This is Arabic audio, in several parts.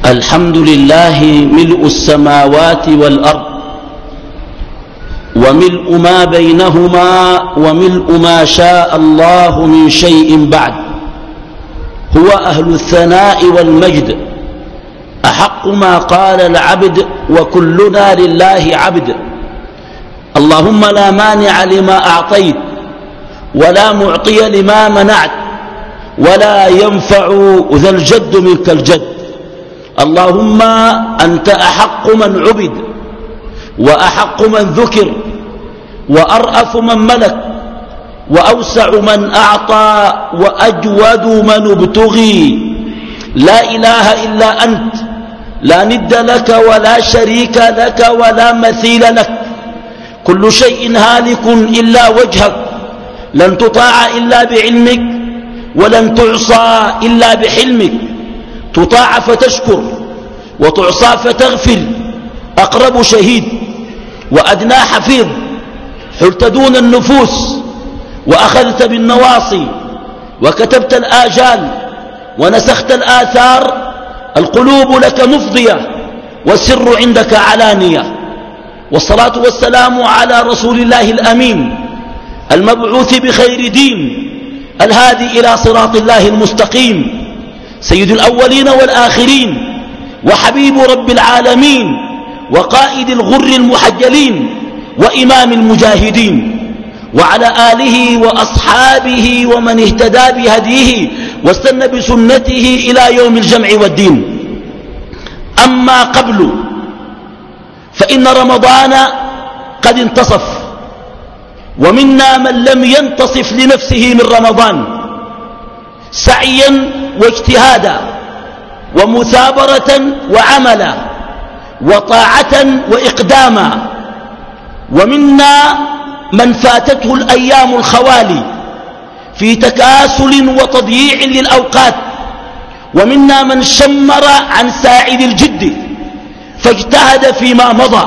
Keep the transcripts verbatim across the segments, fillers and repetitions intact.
الحمد لله ملء السماوات والأرض وملء ما بينهما وملء ما شاء الله من شيء بعد. هو أهل الثناء والمجد، أحق ما قال العبد وكلنا لله عبد. اللهم لا مانع لما أعطيت ولا معطي لما منعت ولا ينفع ذا الجد منك الجد. اللهم أنت أحق من عبد وأحق من ذكر وأرأف من ملك وأوسع من أعطى وأجود من ابتغي. لا إله إلا أنت، لا ند لك ولا شريك لك ولا مثيل لك. كل شيء هالك إلا وجهك، لن تطاع إلا بعلمك ولن تعصى إلا بحلمك. تطاع فتشكر وتعصى فتغفر. أقرب شهيد وأدنى حفيظ، حلت دون النفوس وأخذت بالنواصي وكتبت الآجال ونسخت الآثار. القلوب لك مفضية والسر عندك علانية. والصلاة والسلام على رسول الله الأمين المبعوث بخير دين الهادي إلى صراط الله المستقيم، سيد الأولين والآخرين وحبيب رب العالمين وقائد الغر المحجلين وإمام المجاهدين، وعلى آله وأصحابه ومن اهتدى بهديه واستنى بسنته إلى يوم الجمع والدين. أما قبل فإن رمضان قد انتصف، ومنا من لم ينتصف لنفسه من رمضان سعيا واجتهادا ومثابرة وعملا وطاعة وإقداما. ومنا من فاتته الأيام الخوالي في تكاسل وتضييع للأوقات، ومنا من شمر عن ساعد الجد فاجتهد فيما مضى.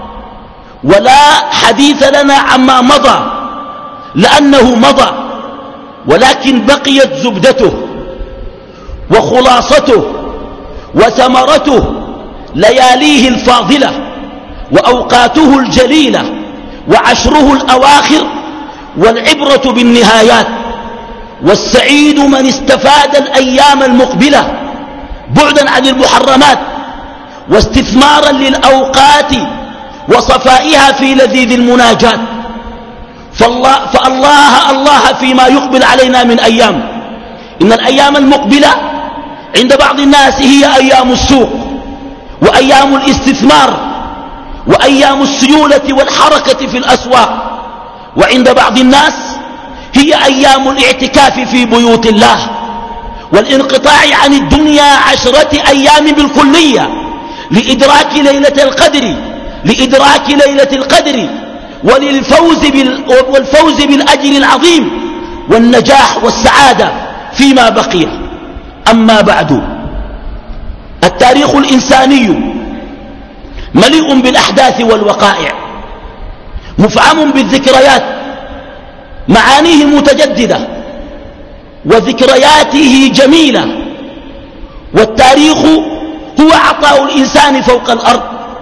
ولا حديث لنا عما مضى لأنه مضى، ولكن بقيت زبدته وخلاصته وثمرته لياليه الفاضلة وأوقاته الجليلة وعشره الأواخر، والعبرة بالنهايات. والسعيد من استفاد الأيام المقبلة بعدا عن المحرمات واستثمارا للأوقات وصفائها في لذيذ المناجات. فالله, فالله الله فيما يقبل علينا من أيام. إن الأيام المقبلة عند بعض الناس هي أيام السوق وأيام الاستثمار وأيام السيولة والحركة في الأسواق، وعند بعض الناس هي أيام الاعتكاف في بيوت الله والانقطاع عن الدنيا عشرة أيام بالكلية لإدراك ليلة القدر لإدراك ليلة القدر وللفوز بال والفوز بالأجر العظيم والنجاح والسعادة فيما بقي. أما بعد، التاريخ الإنساني مليء بالأحداث والوقائع، مفعم بالذكريات، معانيه متجددة وذكرياته جميلة. والتاريخ هو عطاء الإنسان فوق الأرض،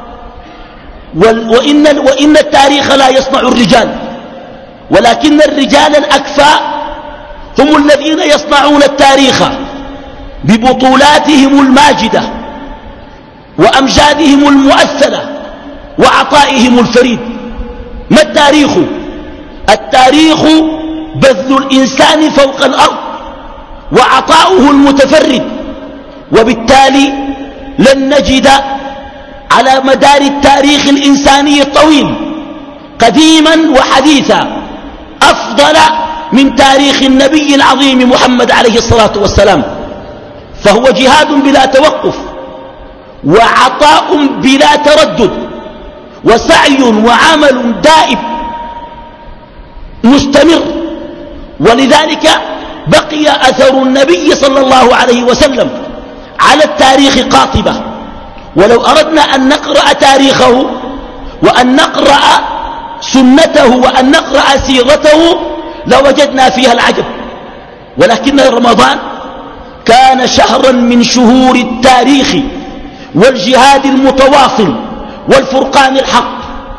وإن, وإن التاريخ لا يصنع الرجال، ولكن الرجال الأكفاء هم الذين يصنعون التاريخ ببطولاتهم الماجدة وأمجادهم المؤثرة وعطائهم الفريد. ما التاريخ؟ التاريخ بذل الإنسان فوق الأرض وعطاؤه المتفرد، وبالتالي لن نجد على مدار التاريخ الإنساني الطويل قديما وحديثا أفضل من تاريخ النبي العظيم محمد عليه الصلاة والسلام. فهو جهاد بلا توقف وعطاء بلا تردد وسعي وعمل دائم مستمر. ولذلك بقي أثر النبي صلى الله عليه وسلم على التاريخ قاطبة. ولو أردنا أن نقرأ تاريخه وأن نقرأ سنته وأن نقرأ سيرته لوجدنا فيها العجب. ولكن رمضان كان شهرا من شهور التاريخ والجهاد المتواصل والفرقان الحق.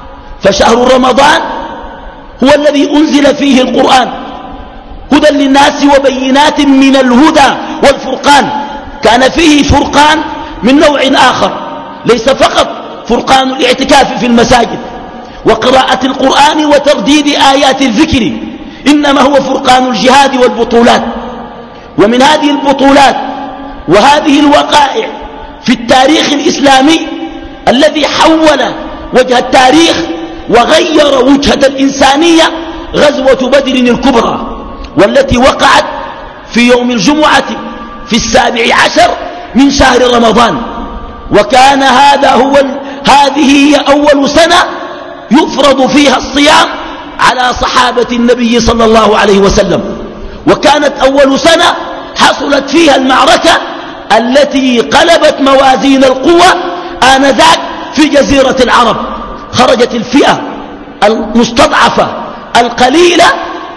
فشهر رمضان هو الذي أنزل فيه القرآن هدى للناس وبينات من الهدى والفرقان. كان فيه فرقان من نوع آخر، ليس فقط فرقان الاعتكاف في المساجد وقراءة القرآن وترديد آيات الذكر، إنما هو فرقان الجهاد والبطولات. ومن هذه البطولات وهذه الوقائع في التاريخ الإسلامي الذي حول وجه التاريخ وغير وجهة الإنسانية غزوة بدر الكبرى، والتي وقعت في يوم الجمعة في السابع عشر من شهر رمضان. وكان هذا هو هذه هي أول سنة يفرض فيها الصيام على صحابة النبي صلى الله عليه وسلم، وكانت أول سنة حصلت فيها المعركة التي قلبت موازين القوى آنذاك في جزيرة العرب. خرجت الفئة المستضعفة القليلة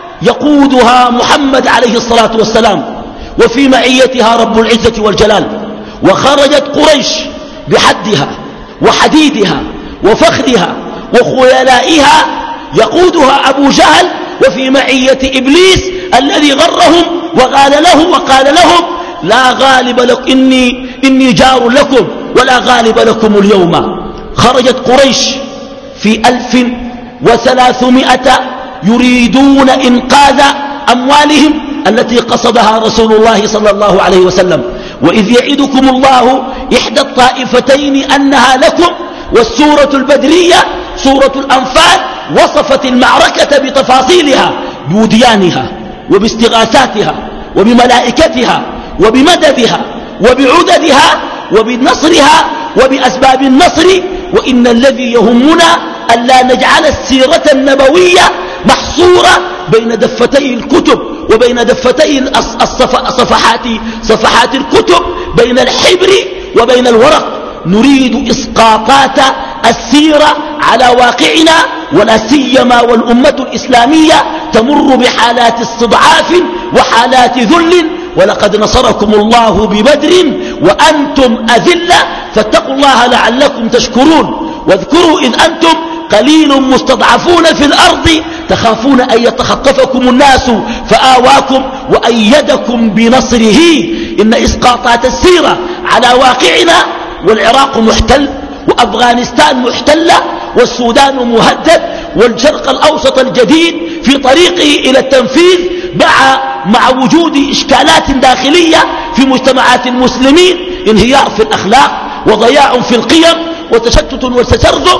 يقودها محمد عليه الصلاة والسلام وفي معيتها رب العزة والجلال، وخرجت قريش بحدها وحديدها وفخرها وخيلائها يقودها أبو جهل وفي معية إبليس الذي غرهم وقال له وقال لهم لا غالب لك إني, إني جار لكم ولا غالب لكم اليوم. خرجت قريش في ألف وثلاثمائة يريدون إنقاذ أموالهم التي قصدها رسول الله صلى الله عليه وسلم. وإذ يعدكم الله إحدى الطائفتين أنها لكم. والسورة البدرية سورة الأنفال وصفت المعركة بتفاصيلها، بوديانها وباستغاثاتها وبملائكتها وبمددها وبعددها وبنصرها وبأسباب النصر. وإن الذي يهمنا ألا نجعل السيرة النبوية محصورة بين دفتي الكتب وبين دفتي الصفحات صفحات الكتب، بين الحبر وبين الورق. نريد إسقاطات السيرة على واقعنا، ولا سيما والأمة الإسلامية تمر بحالات استضعاف وحالات ذل. ولقد نصركم الله ببدر وأنتم أذلة فاتقوا الله لعلكم تشكرون. واذكروا إذ أنتم قليل مستضعفون في الأرض تخافون أن يتخطفكم الناس فآواكم وأيدكم بنصره. إن إسقاطات السيرة على واقعنا، والعراق محتل وأفغانستان محتلة والسودان مهدد والشرق الأوسط الجديد في طريقه إلى التنفيذ، مع, مع وجود إشكالات داخلية في مجتمعات المسلمين، انهيار في الأخلاق وضياع في القيم وتشتت وتشرذم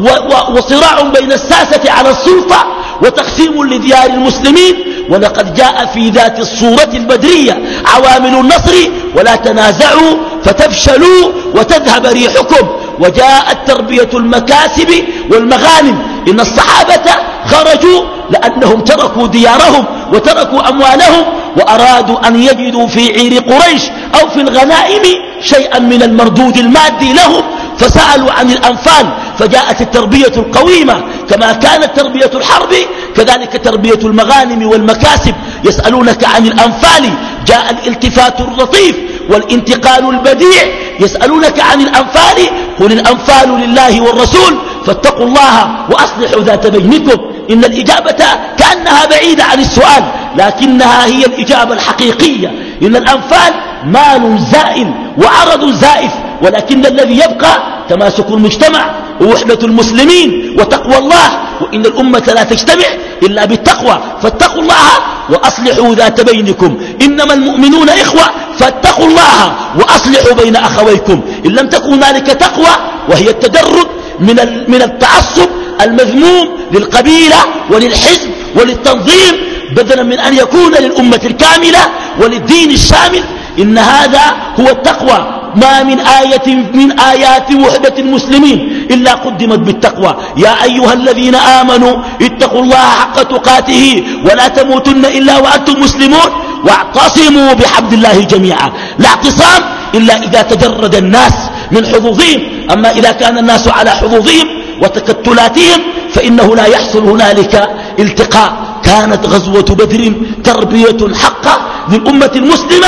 وصراع بين الساسة على السلطة وتقسيم لديار المسلمين. ولقد جاء في ذات الصورة البدرية عوامل النصر ولا تنازعوا فتفشلوا وتذهب ريحكم. وجاءت تربية المكاسب والمغانم. إن الصحابة خرجوا لأنهم تركوا ديارهم وتركوا أموالهم وأرادوا أن يجدوا في عير قريش أو في الغنائم شيئا من المردود المادي لهم، فسألوا عن الأنفال. فجاءت التربية القويمة كما كانت تربية الحرب، كذلك تربية المغانم والمكاسب. يسألونك عن الأنفال، جاء الالتفات اللطيف والانتقال البديع. يسألونك عن الأنفال، قل الأنفال لله والرسول فاتقوا الله وأصلحوا ذات بينكم. إن الإجابة كأنها بعيدة عن السؤال، لكنها هي الإجابة الحقيقية. إن الأنفال مال زائل وعرض زائف، ولكن الذي يبقى تماسك المجتمع ووحدة المسلمين وتقوى الله. وإن الأمة لا تجتمع إلا بالتقوى، فاتقوا الله وأصلحوا ذات بينكم. إنما المؤمنون إخوة فاتقوا الله وأصلحوا بين أخويكم. إن لم تكن ذلك تقوى وهي التدرج من من التعصب المذموم للقبيلة وللحزب وللتنظيم، بدلا من أن يكون للأمة الكاملة وللدين الشامل. إن هذا هو التقوى. ما من آية من آيات وحدة المسلمين إلا قدمت بالتقوى. يا أيها الذين آمنوا اتقوا الله حق تقاته ولا تموتن إلا وأنتم مسلمون واعتصموا بحبل الله جميعا. لا اعتصام إلا إذا تجرد الناس من حظوظهم. أما إذا كان الناس على حظوظهم وتكتلاتهم فإنه لا يحصل هنالك التقاء. كانت غزوة بدر تربية حقة للأمة المسلمة،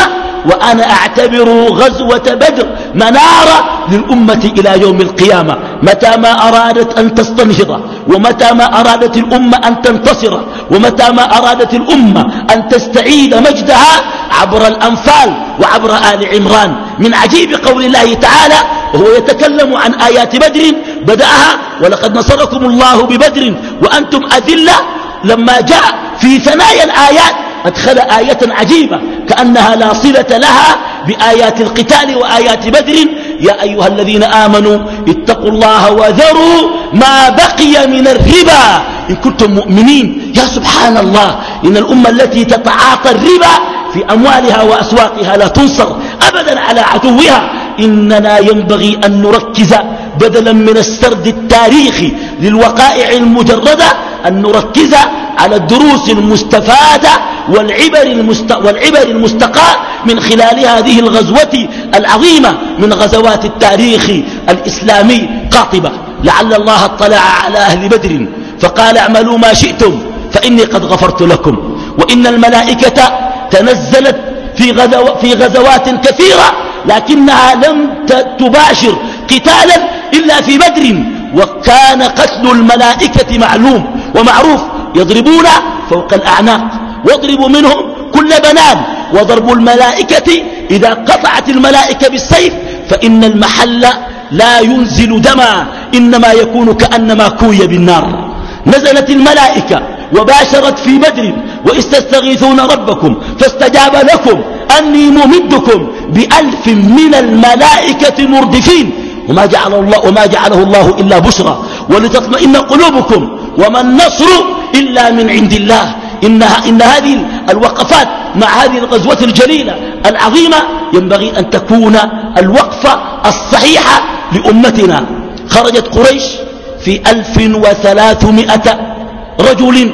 وأنا أعتبر غزوة بدر منارة للأمة إلى يوم القيامة. متى ما أرادت أن تستنهض، ومتى ما أرادت الأمة أن تنتصر، ومتى ما أرادت الأمة أن تستعيد مجدها عبر الأنفال وعبر آل عمران. من عجيب قول الله تعالى وهو يتكلم عن آيات بدر بدأها ولقد نصركم الله ببدر وأنتم أذلة، لما جاء في ثنايا الآيات أدخل آية عجيبة كأنها لا صلة لها بآيات القتال وآيات بدر: يا أيها الذين آمنوا اتقوا الله وذروا ما بقي من الربا إن كنتم مؤمنين. يا سبحان الله، إن الأمة التي تتعاطى الربا في أموالها وأسواقها لا تنصر أبدا على عدوها. إننا ينبغي أن نركز بدلا من السرد التاريخي للوقائع المجردة، أن نركز على الدروس المستفادة والعبر, المست... والعبر المستقاة من خلال هذه الغزوة العظيمة من غزوات التاريخ الإسلامي قاطبة. لعل الله اطلع على أهل بدر فقال: اعملوا ما شئتم فإني قد غفرت لكم. وإن الملائكة تنزلت في, غزو... في غزوات كثيرة لكنها لم تباشر قتالا إلا في بدر، وكان قتل الملائكة معلوم ومعروف: يضربون فوق الأعناق واضربوا منهم كل بنان. وضرب الملائكة إذا قطعت الملائكة بالسيف فإن المحل لا ينزل دما، إنما يكون كأنما كوي بالنار. نزلت الملائكة وباشرت في بدر: وإذ تستغيثون ربكم فاستجاب لكم أني ممدكم بألف من الملائكة مردفين. وما جعله الله, وما جعله الله إلا بشرى ولتطمئن قلوبكم وما النصر إلا من عند الله. إنها إن هذه الوقفات مع هذه الغزوة الجليلة العظيمة ينبغي أن تكون الوقفة الصحيحة لأمتنا. خرجت قريش في ألف وثلاثمائة رجل،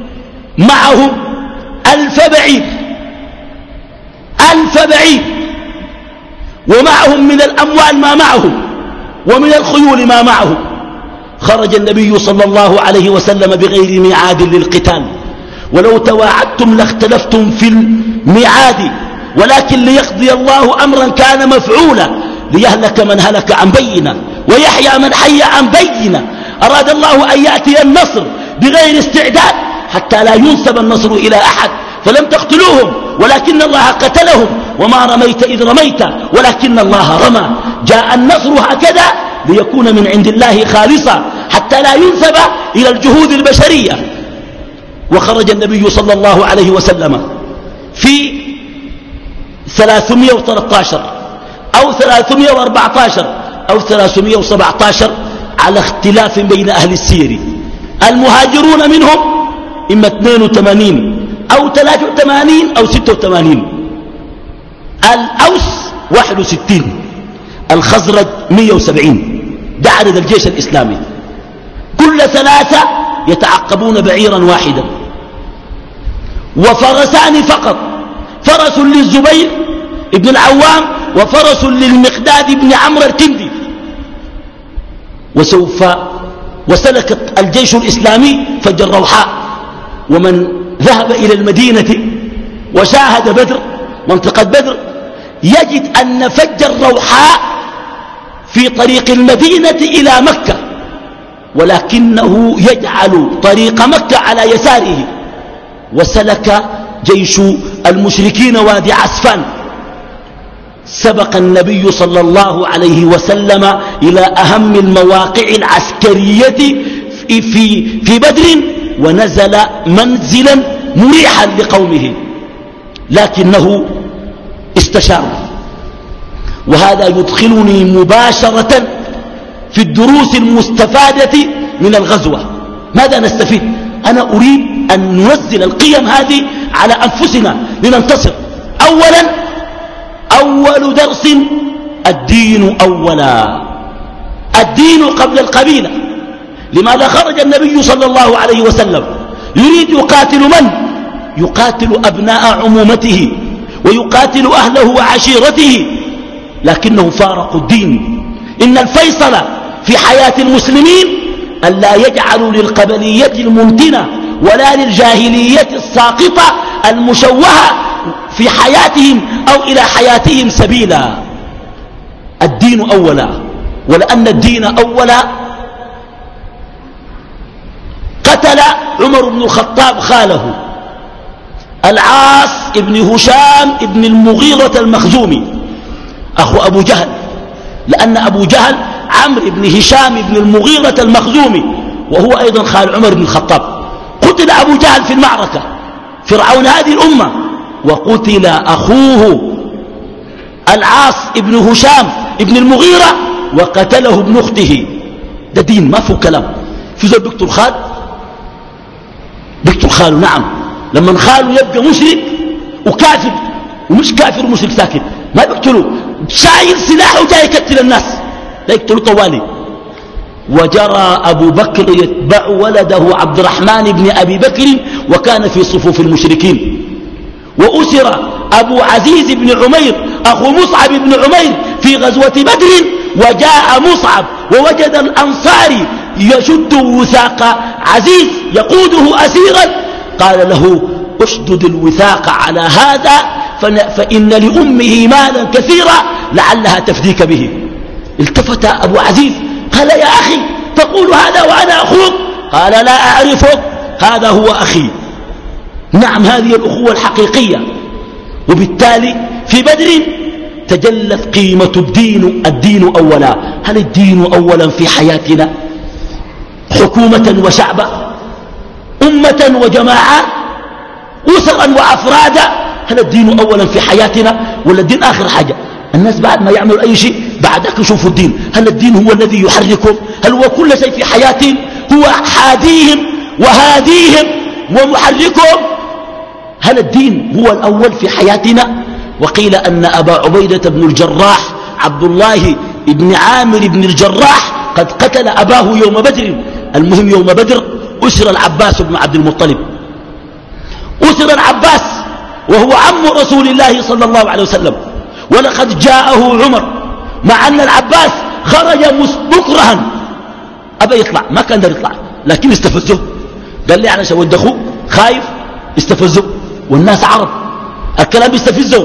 معهم ألف بعير ألف بعير ومعهم من الأموال ما معهم ومن الخيول ما معهم. خرج النبي صلى الله عليه وسلم بغير ميعاد للقتال، ولو تواعدتم لاختلفتم في الميعاد، ولكن ليقضي الله أمرا كان مفعولا ليهلك من هلك عن بينة ويحيى من حي عن بينة. أراد الله أن يأتي النصر بغير استعداد حتى لا ينسب النصر إلى أحد، فلم تقتلوهم ولكن الله قتلهم. وما رميت إذ رميت ولكن الله رمى. جاء النصر هكذا ليكون من عند الله خالصا حتى لا ينسب إلى الجهود البشرية. وخرج النبي صلى الله عليه وسلم في ثلاثمائة وثلاثة عشر أو ثلاثمائة وأربعة عشر أو ثلاثمائة وسبعة عشر على اختلاف بين أهل السير. المهاجرون منهم إما اثنين وثمانين أو ثلاثة وثمانين أو ستة وثمانين، الأوس واحد وستين، الخزرج مئة وسبعين. ده عدد الجيش الإسلامي. كل ثلاثة يتعقبون بعيرا واحدا، وفرسان فقط: فرس للزبير ابن العوام وفرس للمقداد بن عمرو الكندي. وسوف وسلك الجيش الإسلامي فج الروحاء. ومن ذهب إلى المدينة وشاهد بدر منطقة بدر يجد أن فج الروحاء في طريق المدينة إلى مكة، ولكنه يجعل طريق مكة على يساره. وسلك جيش المشركين وادي عسفان. سبق النبي صلى الله عليه وسلم إلى أهم المواقع العسكرية في, في بدر، ونزل منزلا مريحا لقومه، لكنه استشار. وهذا يدخلني مباشرة في الدروس المستفادة من الغزوة. ماذا نستفيد؟ أنا أريد أن ننزل القيم هذه على أنفسنا لننتصر. أولا، أول درس: الدين أولا، الدين قبل القبيلة. لماذا خرج النبي صلى الله عليه وسلم يريد يقاتل من؟ يقاتل أبناء عمومته ويقاتل أهله وعشيرته، لكنهم فارقوا الدين. إن الفيصل في حياة المسلمين أن لا يجعلوا للقبلية الممتنة ولا للجاهلية الساقطة المشوهة في حياتهم أو إلى حياتهم سبيلا. الدين أولا، ولأن الدين أولا قتل عمر بن الخطاب خاله العاص ابن هشام ابن المغيرة المخزومي أخو أبو جهل، لأن أبو جهل عمرو بن هشام بن المغيرة المخزومي وهو أيضا خال عمر بن الخطاب. قتل أبو جهل في المعركة، فرعون هذه الأمة، وقتل أخوه العاص ابن هشام ابن المغيرة وقتله ابن أخته. ده دين ما فيه كلام. في زول بيقتل خال، بيقتل خاله، نعم، لما خاله يبقى مشرك وكافر، ومش كافر ومشرك ساكت، ما بيقتلوا، شايل سلاحه وجاي يقتل الناس، لا يقتلوا طوالي. وجرى أبو بكر يتبع ولده عبد الرحمن بن أبي بكر وكان في صفوف المشركين. وأسر أبو عزيز بن عمير أخو مصعب بن عمير في غزوة بدر، وجاء مصعب ووجد الأنصاري يشد وثاق عزيز يقوده أسيرا، قال له اشدد الوثاق على هذا فإن لأمه مالا كثيرا لعلها تفديك به. التفت أبو عزيز قال يا أخي تقول هذا وأنا أخوك؟ قال لا أعرفك، هذا هو أخي. نعم، هذه الأخوة الحقيقية. وبالتالي في بدر تجلت قيمة الدين. الدين أولا. هل الدين أولا في حياتنا حكومة وشعبا، أمة وجماعات، أسرا وأفرادا؟ هل الدين أولا في حياتنا ولا الدين آخر حاجة؟ الناس بعد ما يعملوا أي شيء بعدك يشوفوا الدين. هل الدين هو الذي يحركهم؟ هل هو كل شيء في حياتهم؟ هو حاديهم وهاديهم ومحركهم؟ هل الدين هو الأول في حياتنا؟ وقيل أن أبا عبيدة بن الجراح عبد الله بن عامر بن الجراح قد قتل أباه يوم بدر. المهم يوم بدر أسر العباس بن عبد المطلب، أسر العباس وهو عم رسول الله صلى الله عليه وسلم. ولقد جاءه عمر مع أن العباس خرج مكرها، أبا يطلع، ما كان دار يطلع، لكن استفزه، قال لي أنا شود أخوك خايف، استفزه، والناس عرب الكلام يستفزه.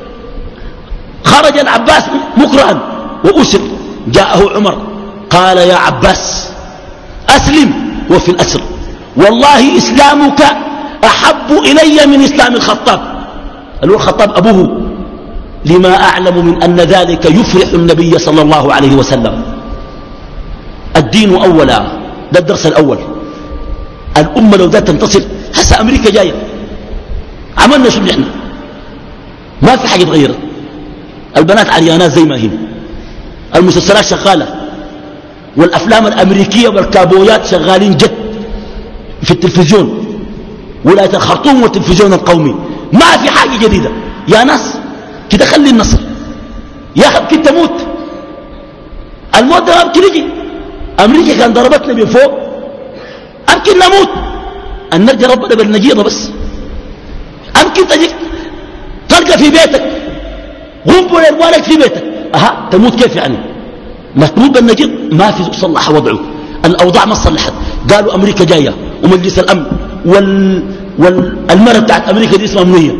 خرج العباس مكرها وأسر، جاءه عمر قال يا عباس أسلم وفي الأسر، والله إسلامك أحب إلي من إسلام الخطاب. قال الخطاب أبوه، لما أعلم من أن ذلك يفرح النبي صلى الله عليه وسلم. الدين أولا، ده الدرس الأول. الأمة لو ذات تنتصر، هسه أمريكا جاية، عملنا شو نحن؟ ما في حاجة تغيرت. البنات عريانات زي ما هي، المسلسلات شغالة، والأفلام الأمريكية والكابويات شغالين جد في التلفزيون، ولاية الخرطوم والتلفزيون القومي، ما في حاجة جديدة. يا ناس كده خلي النصر، يا أخي يمكن تموت، الموت ده يمكن يجي. أمريكا كان ضربتنا من فوق، يمكن نموت، أن نرجى ربنا بالنجيرة بس. يمكن تجيك تلقى في بيتك غنبل أموالك في بيتك، أها تموت كيف يعني؟ ما تموت بالنجير، ما في صلح وضعه، الأوضاع ما صلحت. قالوا أمريكا جاية ومجلس الأمن وال... والمرة بتاعت أمريكا دي اسمها منية،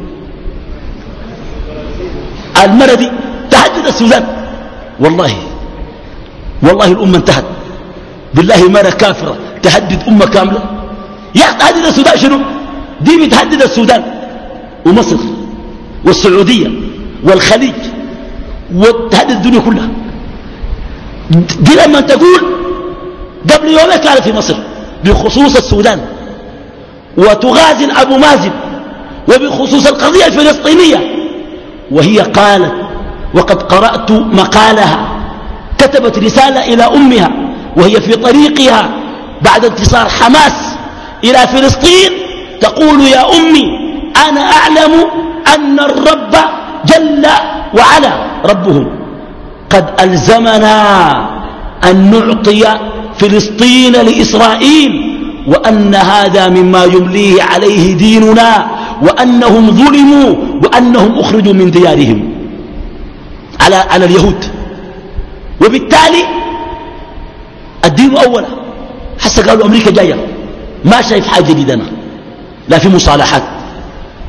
المرة دي تهدد السودان. والله والله الأمة انتهت، بالله مرة كافرة تهدد أمة كاملة. يا أخي تهدد السودان شنو؟ دي بتهدد السودان ومصر والسعودية والخليج وتهدد الدنيا كلها. دي لما تقول قبل يومين كانت في مصر بخصوص السودان، وتغازل أبو مازن وبخصوص القضية الفلسطينية، وهي قالت وقد قرأت مقالها، كتبت رسالة إلى أمها وهي في طريقها بعد انتصار حماس إلى فلسطين، تقول يا أمي أنا أعلم أن الرب جل وعلا ربهم قد ألزمنا أن نعطي فلسطين لإسرائيل، وأن هذا مما يمليه عليه ديننا، وأنهم ظلموا وأنهم أخرجوا من ديارهم على, على اليهود. وبالتالي الدين أولا. حتى قالوا أمريكا جاية، ما شايف حاجة جديدة، لا في مصالحات،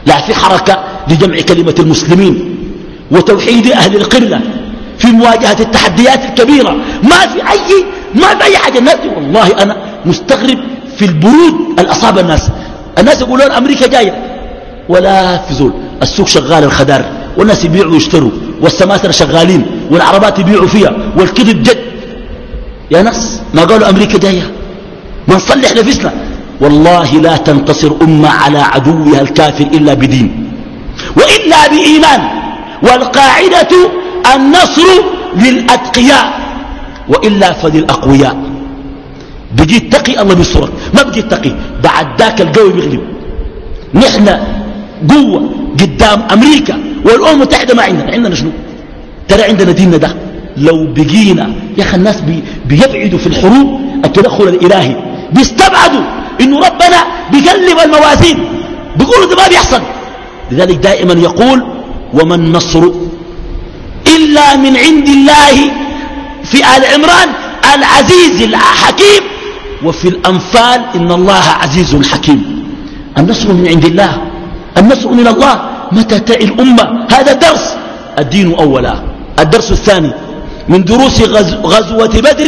لا في حركة لجمع كلمة المسلمين وتوحيد أهل القبلة في مواجهة التحديات الكبيرة. ما في أي ما في أي حاجة. الناس والله أنا مستغرب في البرود الأصاب الناس. الناس يقولون أمريكا جاية ولا في زول. السوق شغال الخدار والناس يبيعوا ويشتروا والسماسرة شغالين والعربات يبيعوا فيها والكذب جد. يا ناس ما قالوا أمريكا جاية ما نصلح نفسنا. والله لا تنتصر أمة على عدوها الكافر إلا بدين وإلا بإيمان. والقاعدة النصر للأتقياء وإلا فللأقوياء. بيجي تقي الله بيصرك ما بيجي تقي بعد ذاك القوي بيغلب. نحن قوة قدام أمريكا والأمم المتحدة ما عندنا. عندنا شنو؟ ترى عندنا ديننا ده. لو بقينا يا أخي الناس بي بيبعدوا في الحروب التدخل الإلهي بيستبعدوا إنه ربنا بيقلب الموازين بيقولوا ده ما بيحصل. لذلك دائما يقول وما النصر إلا من عند الله في آل عمران العزيز الحكيم وفي الأنفال إن الله عزيز حكيم. النصر من عند الله النصر من الله متى تعي الأمة. هذا درس الدين أولا. الدرس الثاني من دروس غزوة بدر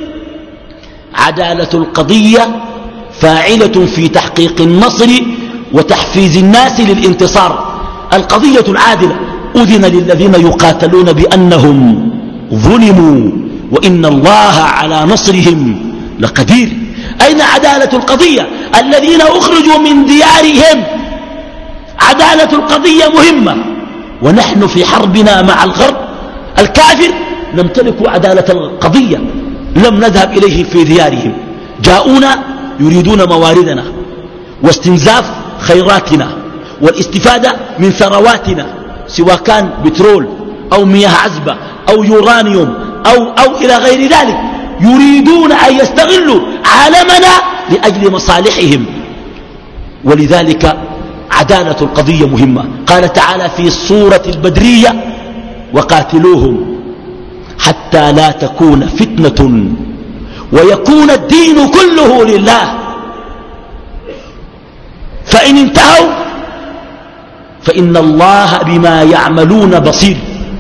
عدالة القضية فاعلة في تحقيق النصر وتحفيز الناس للانتصار. القضية العادلة أذن للذين يقاتلون بأنهم ظلموا وإن الله على نصرهم لقدير. أين عدالة القضية؟ الذين أخرجوا من ديارهم. عدالة القضية مهمة ونحن في حربنا مع الغرب الكافر نمتلك عدالة القضية. لم نذهب إليه في ديارهم. جاءونا يريدون مواردنا واستنزاف خيراتنا والاستفادة من ثرواتنا سواء كان بترول أو مياه عذبة أو يورانيوم أو, أو إلى غير ذلك. يريدون أن يستغلوا عالمنا لأجل مصالحهم. ولذلك عدالة القضية مهمة. قال تعالى في السورة البدرية وقاتلوهم حتى لا تكون فتنة ويكون الدين كله لله فإن انتهوا فإن الله بما يعملون بصير.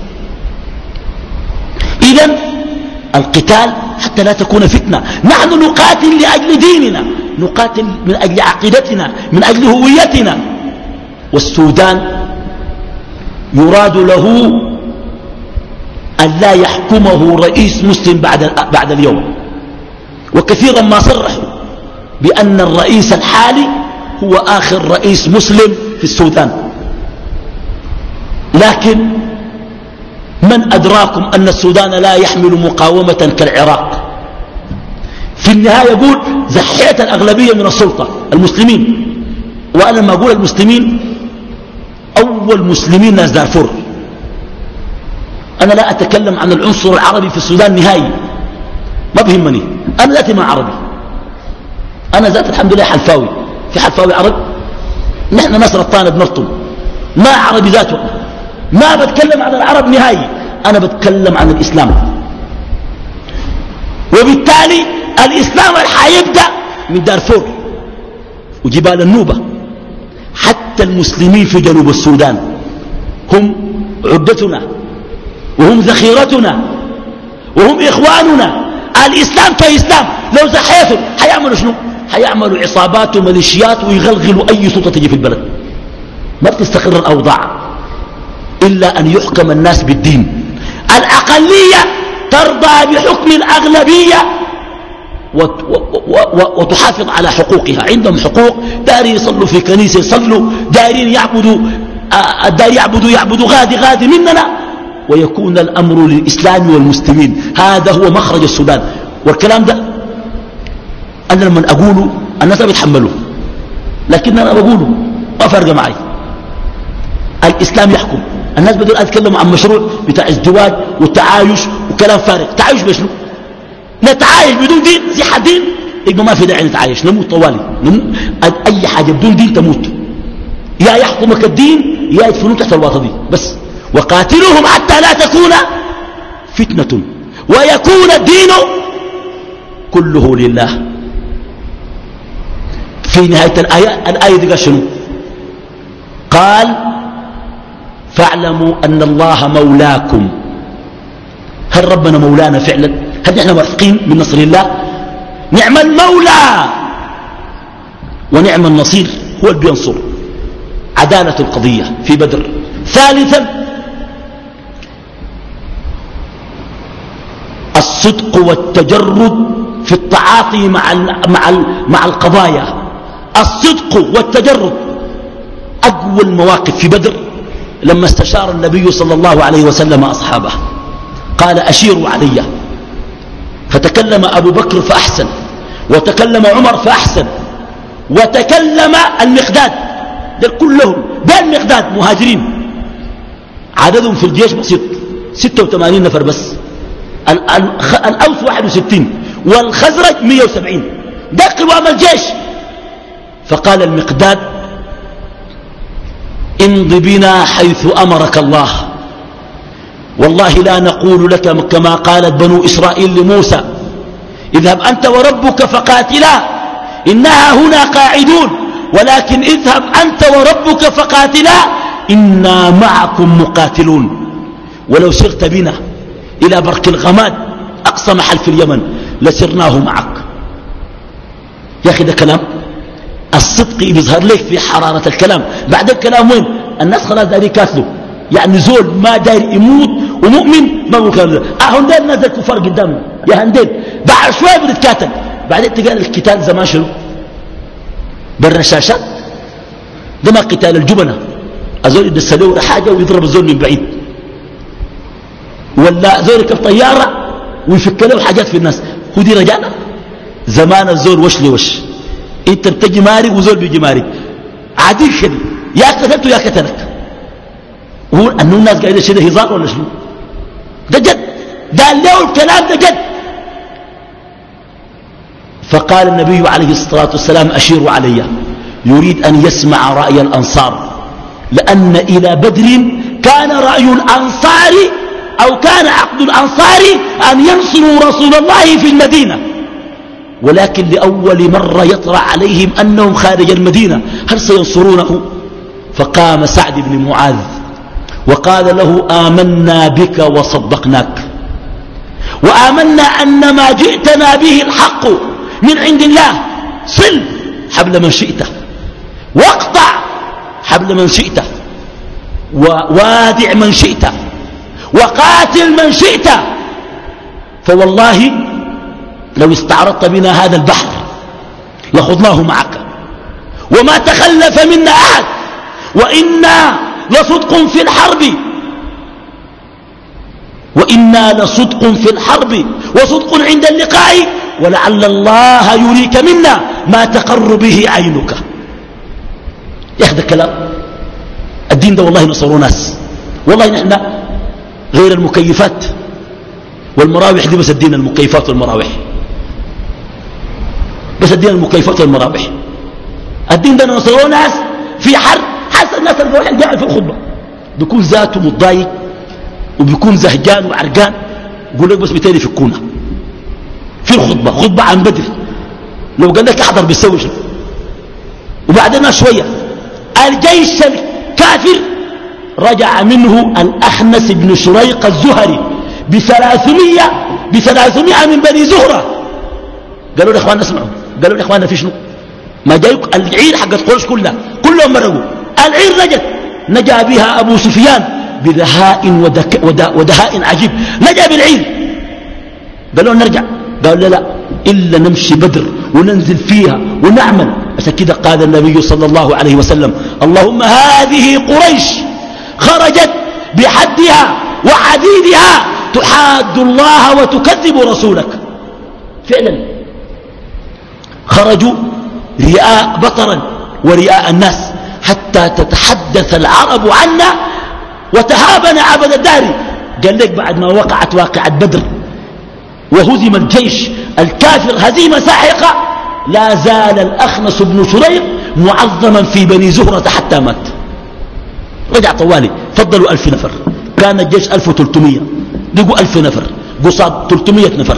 إذن القتال حتى لا تكون فتنة. نحن نقاتل لأجل ديننا نقاتل من أجل عقيدتنا من أجل هويتنا. والسودان يراد له أن لا يحكمه رئيس مسلم بعد, بعد اليوم. وكثيرا ما صرحوا بأن الرئيس الحالي هو آخر رئيس مسلم في السودان. لكن من أدراكم أن السودان لا يحمل مقاومة كالعراق. في النهاية يقول زحيت الأغلبية من السلطة المسلمين. وأنا لما أقول المسلمين أول مسلمين ناس دارفور. أنا لا أتكلم عن العنصر العربي في السودان نهائي ما بهمني. أنا ذاتي ما عربي. أنا ذات الحمد لله حلفاوي. في حلفاوي عرب نحن ناس رطانة بنرطم ما عربي ذاته. ما بتكلم عن العرب نهائي. أنا بتكلم عن الإسلام. وبالتالي الإسلام الحيبدأ من دارفور وجبال النوبة. حتى المسلمين في جنوب السودان هم عدتنا وهم ذخيرتنا وهم إخواننا. الإسلام كإسلام لو زحيتوا حيعملوا شنو؟ حيعملوا عصابات وميليشيات ويغلغلوا أي سلطة تجي في البلد. ما بتستقر الأوضاع إلا أن يحكم الناس بالدين. الأقلية ترضى بحكم الأغلبية وتحافظ على حقوقها. عندهم حقوق. دارين يصلوا في كنيسة يصلوا. دارين يعبدوا الدار يعبدوا يعبدوا غادي غادي مننا. ويكون الأمر للإسلام والمسلمين. هذا هو مخرج السودان. والكلام ده أنا لما أقوله الناس بيتحملوا لكن أنا بقوله ما فرق معي. الإسلام يحكم. الناس بدون أتكلم عن مشروع بتاع ازدواج والتعايش وكلام فارغ. تعايش بشنو؟ نتعايش بدون دين زي حد دين يبقى ما في داعي نتعايش نموت طوالي. أي حاجة بدون دين تموت. يا يحكمك الدين يا يدفنون تحت الواطة دي بس. وقاتلوهم حتى لا تكون فتنة ويكون الدين كله لله. في نهاية الآية الآية دي قال شنو؟ قال فاعلموا أن الله مولاكم. هل ربنا مولانا فعلا؟ هل نحن واثقين من نصر الله؟ نعم المولى ونعم النصير، هو اللي بينصر. عدالة القضية في بدر. ثالثا الصدق والتجرد في التعاطي مع مع مع القضايا. الصدق والتجرد. أقوى المواقف في بدر لما استشار النبي صلى الله عليه وسلم أصحابه، قال أشيروا علي، فتكلم أبو بكر فأحسن، وتكلم عمر فأحسن، وتكلم المقداد. دول كلهم ده المقداد مهاجرين، عددهم في الجيش بسيط ستة وثمانين نفر بس، الأوس واحد وستين والخزرج مئة وسبعين، ده قوام الجيش. فقال المقداد امض بنا حيث أمرك الله، والله لا نقول لك كما قالت بنو إسرائيل لموسى اذهب أنت وربك فقاتلا إنها هنا قاعدون، ولكن اذهب أنت وربك فقاتلا إنا معكم مقاتلون، ولو سرت بنا إلى برك الغماد أقصى محل في اليمن لسرناه معك. يا أخي ده كلام الصدق بيظهر لك في حرارة الكلام. بعد الكلام وين الناس خلاص داري كاتلوا، يعني زول ما داري يموت ومؤمن ما بقول كلام ده. اه هنديل نازل كفار قدامنا يا هنديل، بعد شوية بنتكاتل. بعدين تقال القتال زمان شنو؟ بالرشاشات. ده ما قتال الجبنة، الزول يدسلوه حاجة ويضرب الزول من بعيد، ولا زول يركب طيارة ويفك له حاجات في الناس. هو دي رجالة؟ زمان الزول وش لوش، انت بتجي مارق وزول بيجي مارق عادي كده، يا قتلته يا قتلك. هو انه الناس قاعده شده هزار ولا شنو؟ ده جد، قال له الكلام ده جد. فقال النبي عليه الصلاة والسلام أشيروا علي، يريد أن يسمع رأي الأنصار، لأن إلى بدر كان رأي الأنصار أو كان عقد الأنصار أن ينصروا رسول الله في المدينة، ولكن لأول مرة يطرأ عليهم أنهم خارج المدينة هل سينصرونه؟ فقام سعد بن معاذ وقال له آمنا بك وصدقناك، وآمنا أن ما جئتنا به الحق من عند الله، صل حبل من شئت واقطع حبل من شئت ووادع من شئت وقاتل من شئت، فوالله لو استعرضت بنا هذا البحر لخضناه معك وما تخلف منا أحد، وإنا لصدق في الحرب وإنا لصدق في الحرب وصدق عند اللقاء، ولعل الله يريك منا ما تقر به عينك. ياخذ الكلام الدين ده والله نصروا ناس، والله نحن غير المكيفات والمراوح دي، بس الدين المكيفات والمراوح، بس الدين المكيفات والمراوح. الدين ده نصروا ناس في حرب، حسن الناس اللي واحد قاعد في الخطبة بيكون ذاته متضايق وبيكون زهجان وعرقان، يقول لك بس بتاني فكونا في الخطبة، خطبة عن بدر، لو قال لك احضر بيسوي شنو. وبعدين شوية الجيش الكافر رجع منه الأخنس بن شريق الزهري بثلاثمية بثلاثمية من بني زهرة. قالوا لإخواننا اسمعوا، قالوا لإخواننا في شنو؟ ما جايك العير حقت قريش كلها كلهم مرقوا، العير نجت، نجا بها أبو سفيان بذهاء ودك ودهاء عجيب، نجا بالعير. قالوا نرجع، قالوا لا لا إلا نمشي بدر وننزل فيها ونعمل. بس كده قال النبي صلى الله عليه وسلم اللهم هذه قريش خرجت بحدها وعديدها تحاد الله وتكذب رسولك. فعلا خرجوا رياء بطرا ورياء الناس حتى تتحدث العرب عنا وتهابنا عبد الدهر. قال لك بعد ما وقعت واقعة بدر وهزم الجيش الكافر هزيمة ساحقة، لا زال الأخنس بن شريق معظما في بني زهرة حتى مات. رجع طوالي، فضلوا ألف نفر، كان الجيش ألف وثلاثمية، لقوا ألف نفر قصاد ثلاثمية نفر.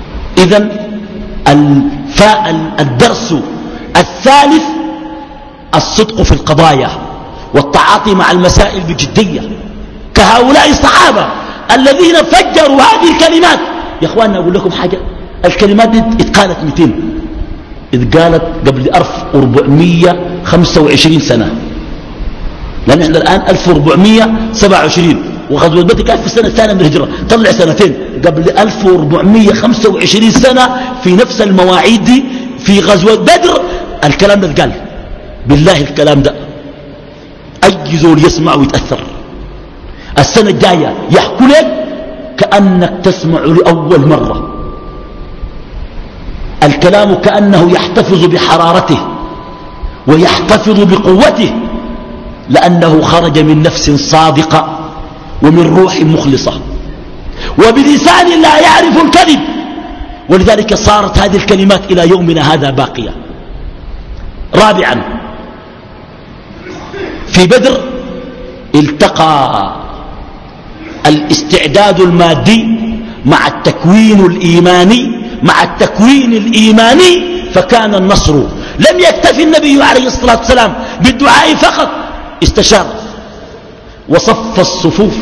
إذن الدرس الثالث الصدق في القضايا والتعاطي مع المسائل بجدية، كهؤلاء الصحابة الذين فجروا هذه الكلمات. يا اخواننا اقول لكم حاجة، الكلمات دي اتقالت مئتين، اتقالت قبل ألف وأربعمئة وخمسة وعشرين سنة، لأن احنا الآن ألف وأربعمئة وسبعة وعشرين وغزوة بدر كانت في السنة الثانية من الهجرة، طلع سنتين قبل ألف وأربعمئة وخمسة وعشرين سنة في نفس المواعيد دي في غزوة بدر الكلام ده اتقال. بالله الكلام ده أي زول يسمع ويتأثر. السنة الجاية يحكوا لك كأنك تسمع لأول مرة، الكلام كأنه يحتفظ بحرارته ويحتفظ بقوته، لأنه خرج من نفس صادقة ومن روح مخلصة وبلسان لا يعرف الكذب. ولذلك صارت هذه الكلمات إلى يومنا هذا باقية. رابعا، في بدر التقى الاستعداد المادي مع التكوين الإيماني مع التكوين الإيماني فكان النصر. لم يكتفي النبي عليه الصلاة والسلام بالدعاء فقط، استشار وصف الصفوف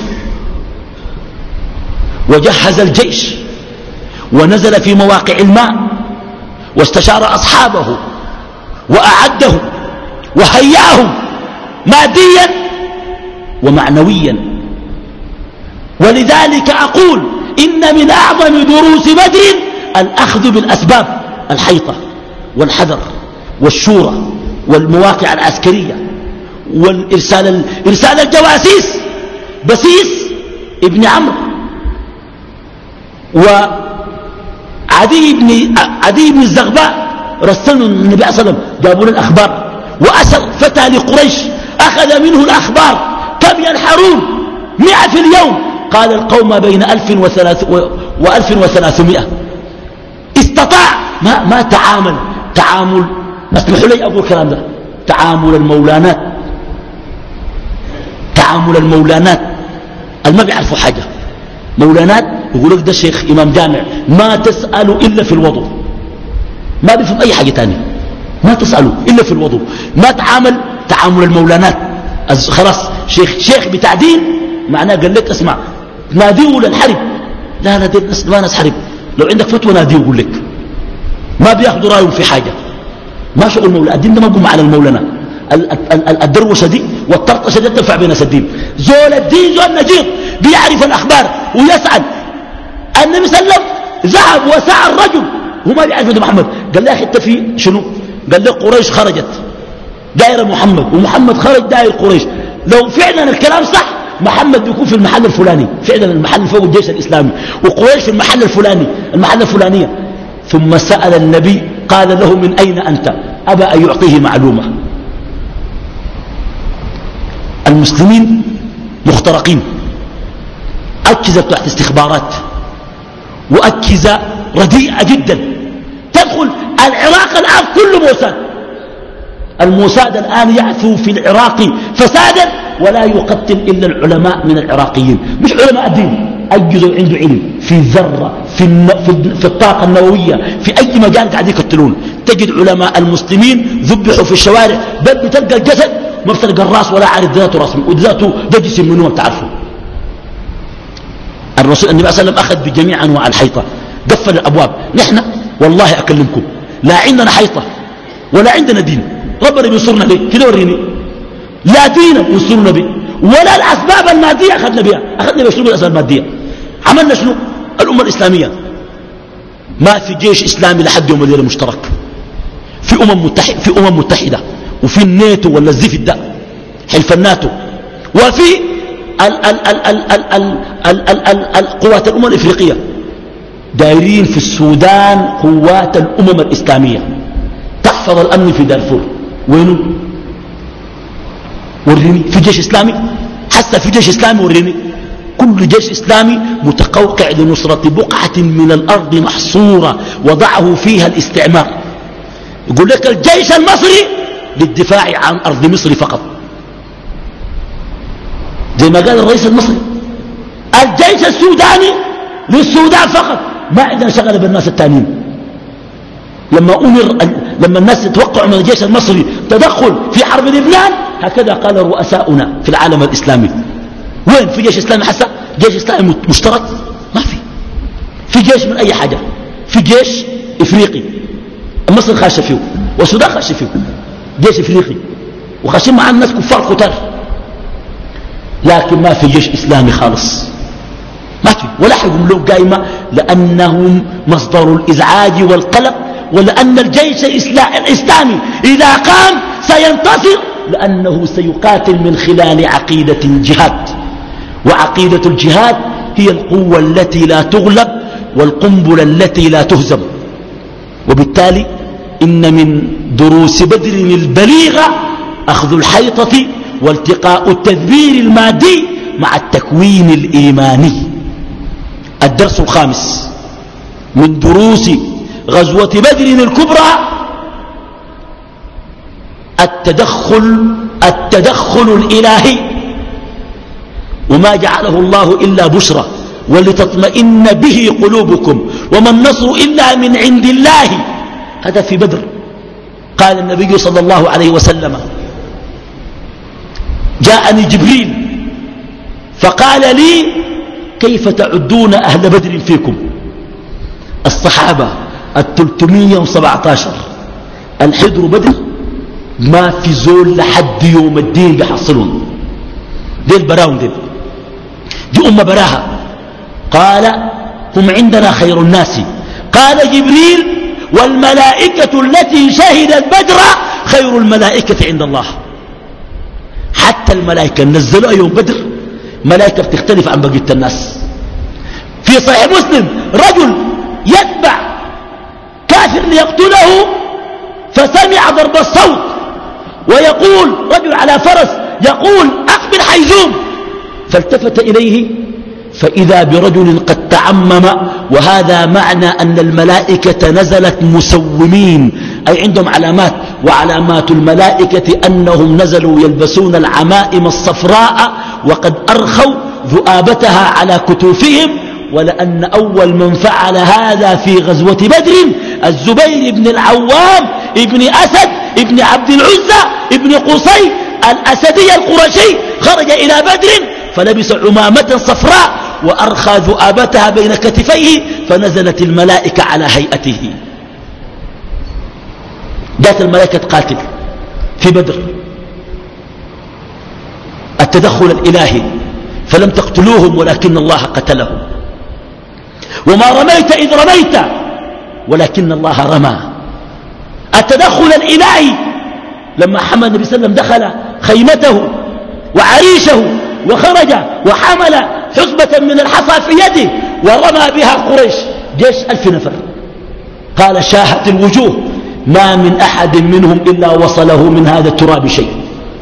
وجهز الجيش ونزل في مواقع الماء واستشار أصحابه وأعدهم وهيأهم ماديا ومعنويا. ولذلك أقول إن من أعظم دروس بدر الأخذ بالأسباب، الحيطة والحذر والشورى والمواقع العسكرية والإرسال إرسال الجواسيس. بسيس ابن عمرو وعدي بن عدي بن الزغباء رسلوا النبي صلى الله عليه وسلم، جابوا له الأخبار. وأسر فتى لقريش أخذ منه الأخبار، كم ينحرون؟ مئة في اليوم. قال القوم بين ألف وألف وثلاثمائة. استطاع ما, ما تعامل تعامل اسمحوا لي أقول الكلام ده، تعامل المولانات تعامل المولانات اللي ما بيعرفوا حاجة. مولانات يقول لك ده شيخ إمام جامع، ما تسأله إلا في الوضوء، ما بيفهم أي حاجة تانية، ما تسأله إلا في الوضوء. ما تعامل تعامل المولانات. خلاص شيخ شيخ بتاع دين معناه قال لك اسمع ناديه للحرب، لا لا دي ما ناس حرب، لو عندك فتوى ناديه يقول لك، ما بياخذوا رايهم في حاجة. ما شغل المولى، الدين ده ما بقوم على المولنا. الدروشة دي والطرطشة دي تنفع بين الدين. زول الدين زول نجيب بيعرف الأخبار ويسأل. النبي صلى الله عليه وسلم ذهب وسعى الرجل وما بيعرف ابن محمد، قال له أخي في شنو؟ قال له قريش خرجت دائرة محمد ومحمد خرج دائر قريش. لو فعلا الكلام صح محمد بيكون في المحل الفلاني، فعلا المحل فوق الجيش الإسلامي، وقريش في المحل الفلاني المحل الفلانية. ثم سأل النبي قال له من أين أنت؟ أبى أن يعطيه معلومة. المسلمين مخترقين، أجهزة بتاعت استخبارات وأجهزة رديئة جدا تدخل العراق الآن كله موساد. الموساد الآن يعثو في العراق فسادا ولا يقتل إلا العلماء من العراقيين، مش علماء الدين، أجهزة عنده علم في الذرة في, الن... في, في الطاقة النووية في أي مجال قاعد يقتلون. تجد علماء المسلمين ذبحوا في الشوارع، بل بتلقى الجسد ما بتلقى الراس ولا عارف ذاته راس وذاته ده جسم منه ما بتعرفه. الرسول النبي صلى الله عليه وسلم أخذ بجميع أنواع الحيطة، قفل الأبواب. نحن والله أكلمكم لا عندنا حيطة ولا عندنا دين، ربنا بينصرنا ليه كده وريني، لا دين ينصرنا به ولا الأسباب المادية أخذنا بها. أخذنا بشنو الأسباب المادية؟ عملنا شنو؟ الأمة الإسلامية ما في جيش إسلامي لحد يوم الليلة مشترك، في أمم متحدة في أمم متحدة وفي الناتو ولا الزفت ده حلف الناتو، وفي القوات الأمم الإفريقية. دايرين في السودان قوات الأمم الإسلامية تحفظ الأمن في دارفور. وينه؟ وريني في جيش إسلامي، حتى في جيش إسلامي وريني. كل جيش إسلامي متقوقع لنصرة بقعة من الأرض محصورة وضعه فيها الاستعمار. يقول لك الجيش المصري للدفاع عن أرض مصر فقط، زي ما قال الرئيس المصري. الجيش السوداني للسودان فقط، ما عندنا شغل بالناس التانيين. لما أمر لما الناس يتوقعوا من الجيش المصري التدخل في حرب لبنان هكذا قال رؤساؤنا في العالم الإسلامي. وين في جيش إسلامي حسا؟ جيش إسلامي مشترك؟ ما في. في جيش من أي حاجة، في جيش إفريقي مصر خاشة فيه والسودان خاشة فيه، جيش إفريقي وخاشين مع الناس كفار قتال، لكن ما في جيش إسلامي خالص، ما في ولا حيقوم له قائمة، لأنهم مصدر الإزعاج والقلق، ولأن الجيش الإسلامي إذا قام سينتصر، لأنه سيقاتل من خلال عقيدة الجهاد، وعقيدة الجهاد هي القوة التي لا تغلب والقنبلة التي لا تهزم. وبالتالي إن من دروس بدر البليغة أخذ الحيطة والتقاء التدبير المادي مع التكوين الإيماني. الدرس الخامس من دروس غزوة بدر الكبرى التدخل التدخل الإلهي، وما جعله الله إلا بشرى ولتطمئن به قلوبكم وما النصر إلا من عند الله. هذا في بدر. قال النبي صلى الله عليه وسلم: جاءني جبريل فقال لي: كيف تعدون أهل بدر فيكم؟ الصحابة الثلاثمائة وسبعة عشر الحضر بدر ما في زول لحد يوم الدين بيحصلون، ديل براهم ديل دي أم براها. قال: هم عندنا خير الناس. قال جبريل: والملائكة التي شهدت بدر خير الملائكة عند الله. حتى الملائكة نزلوا يوم بدر ملائكة بتختلف عن بقية الناس. في صحيح مسلم رجل يتبع كافر ليقتله فسمع ضرب الصوت ويقول، رجل على فرس يقول: أقبل حيزوم، فالتفت إليه فإذا برجل قد تعمم. وهذا معنى أن الملائكة نزلت مسومين، أي عندهم علامات، وعلامات الملائكة أنهم نزلوا يلبسون العمائم الصفراء وقد أرخوا ذؤابتها على كتوفهم. ولأن أول من فعل هذا في غزوة بدر الزبير بن العوام ابن أسد ابن عبد العزى ابن قصي الأسدي القرشي خرج إلى بدر فلبس عمامة صفراء وأرخى ذؤابتها بين كتفيه، فنزلت الملائكة على هيئته. جاءت الملائكة قاتل في بدر. التدخل الإلهي، فلم تقتلوهم ولكن الله قتلهم. وما رميت إذ رميت ولكن الله رمى. التدخل الإلهي لما حمل النبي صلى الله عليه وسلم دخل خيمته وعريشه وخرج وحمل حصبة من الحصى في يده ورمى بها قريش جيش ألف نفر، قال: شاهت الوجوه ما من أحد منهم إلا وصله من هذا التراب شيء.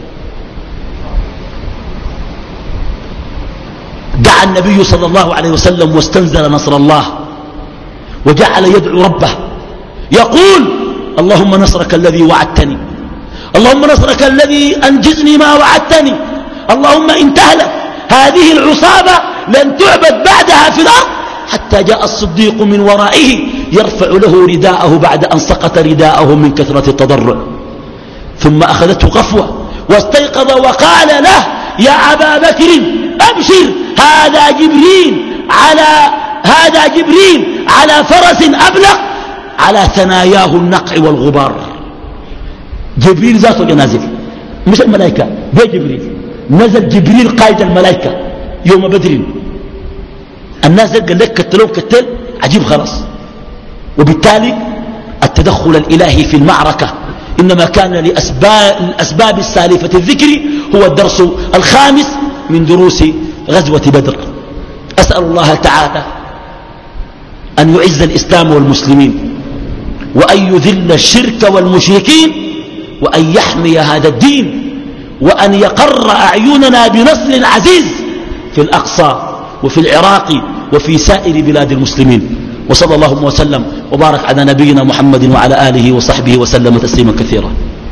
دعا النبي صلى الله عليه وسلم واستنزل نصر الله وجعل يدعو ربه يقول: اللهم نصرك الذي وعدتني، اللهم نصرك الذي أنجزني ما وعدتني، اللهم إن تهلك هذه العصابة لن تعبد بعدها في الأرض. حتى جاء الصديق من ورائه يرفع له رداءه بعد أن سقط رداءه من كثرة التضرع، ثم أخذته غفوة واستيقظ وقال له: يا أبا بكر أبشر، هذا جبريل على هذا جبريل على فرس أبلق على ثناياه النقع والغبار. جبريل ذاته نازل، مش الملائكة، ده جبريل نزل. جبريل قائد الملائكة يوم بدر. الناس قال لك كتلوه كتل عجيب خلاص. وبالتالي التدخل الإلهي في المعركة إنما كان لأسباب الأسباب السالفة الذكر. هو الدرس الخامس من دروس غزوة بدر. أسأل الله تعالى أن يعز الإسلام والمسلمين، وأن يذل الشرك والمشركين، وأن يحمي هذا الدين، وأن يقر أعيننا بنصر عزيز في الأقصى وفي العراق وفي سائر بلاد المسلمين. وصلى الله وسلم وبارك على نبينا محمد وعلى آله وصحبه وسلم تسليما كثيرا.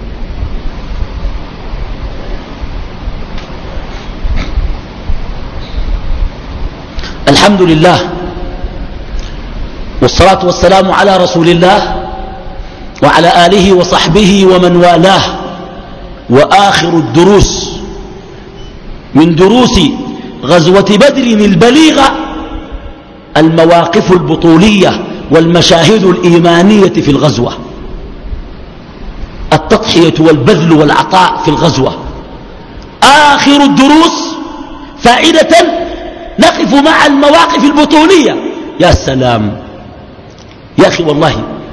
الحمد لله والصلاة والسلام على رسول الله وعلى آله وصحبه ومن والاه. وآخر الدروس من دروس غزوة بدر البليغة المواقف البطولية والمشاهد الإيمانية في الغزوة، التضحية والبذل والعطاء في الغزوة. آخر الدروس فائدة نقف مع المواقف البطولية. يا سلام يا أخي، والله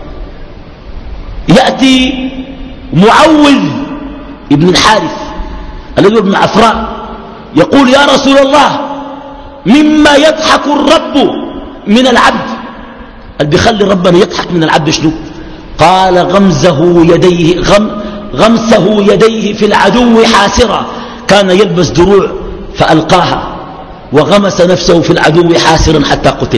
يأتي معوذ ابن الحارث الذي ابن عفراء يقول يا رسول الله مما يضحك الرب من العبد، اللي بيخلي ربنا يضحك من العبد شنو؟ قال غمزه يديه غم غمسه يديه في العدو حاسرا، كان يلبس دروع فألقاها وغمس نفسه في العدو حاسرا حتى قتل.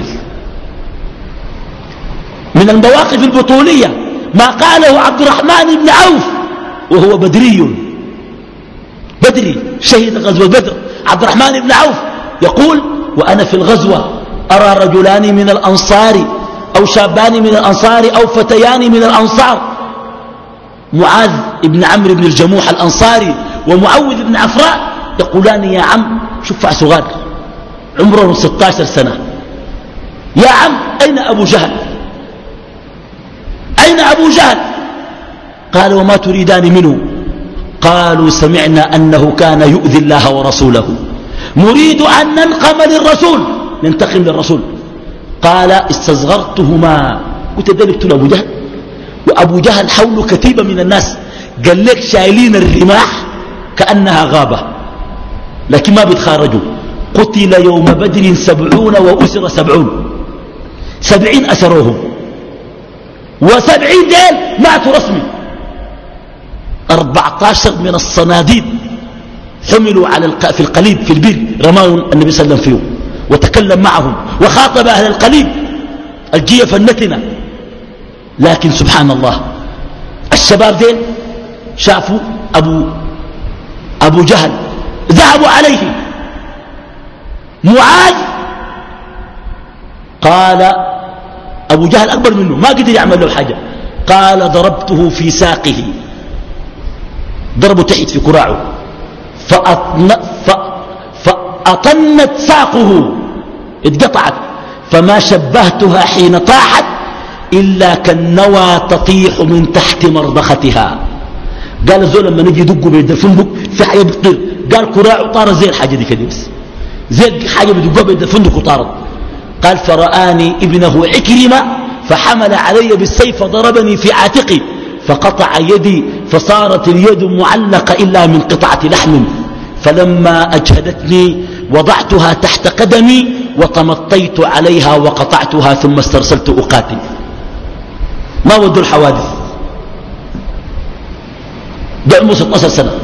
من المواقف البطولية ما قاله عبد الرحمن بن عوف وهو بدري بدري شهد غزوة بدر. عبد الرحمن بن عوف يقول وأنا في الغزوة أرى رجلان من الأنصار أو شابان من الأنصار أو فتيان من الأنصار، معاذ بن عمرو بن الجموح الأنصاري ومعوذ بن عفراء، يقولان يا عم شوف صغار عمرهم ستة عشر سنة، يا عم أين أبو جهل أين أبو جهل؟ قال وما تريدان منه؟ قالوا سمعنا أنه كان يؤذي الله ورسوله، نريد أن ننقم للرسول ننتقم للرسول. قال استصغرتهما، قلت ذلك أبو جهل، وأبو جهل حوله كتيبة من الناس، قال لك شايلين الرماح كأنها غابة لكن ما بيتخارجوا. قتل يوم بدر سبعون وأسر سبعون، سبعين أسروهم وسبعين ديل ماتوا رسمي. أربعة عشر من الصناديد حملوا على الق... في القليب في البير، رماهم النبي صلى الله عليه وسلم فيه وتكلم معهم وخاطب أهل القليب الجيف النتنة. لكن سبحان الله الشباب دين شافوا أبو, أبو جهل ذهبوا عليه. معاذ قال أبو جهل أكبر منه ما قدر يعمل له حاجة، قال ضربته في ساقه، ضربه تحت في كراعه فأطن ف... فأطنت ساقه اتقطعت، فما شبهتها حين طاحت إلا كالنوى تطيح من تحت مرضختها. قال الزول لما نجي يدقوا بيد الفندق في حاجة بتطير، قال كراعه طار زي الحاجة دي كده بس زي حاجة بيدقوا بيد الفندق وطارت. قال فرآني ابنه عكرمة فحمل علي بالسيف فضربني في عاتقي فقطع يدي فصارت اليد معلقة إلا من قطعة لحم، فلما أجهدتني وضعتها تحت قدمي وتمطيت عليها وقطعتها ثم استرسلت أقاتل. ما ودوا الحوادث، ده عمره ستة عشر سنة،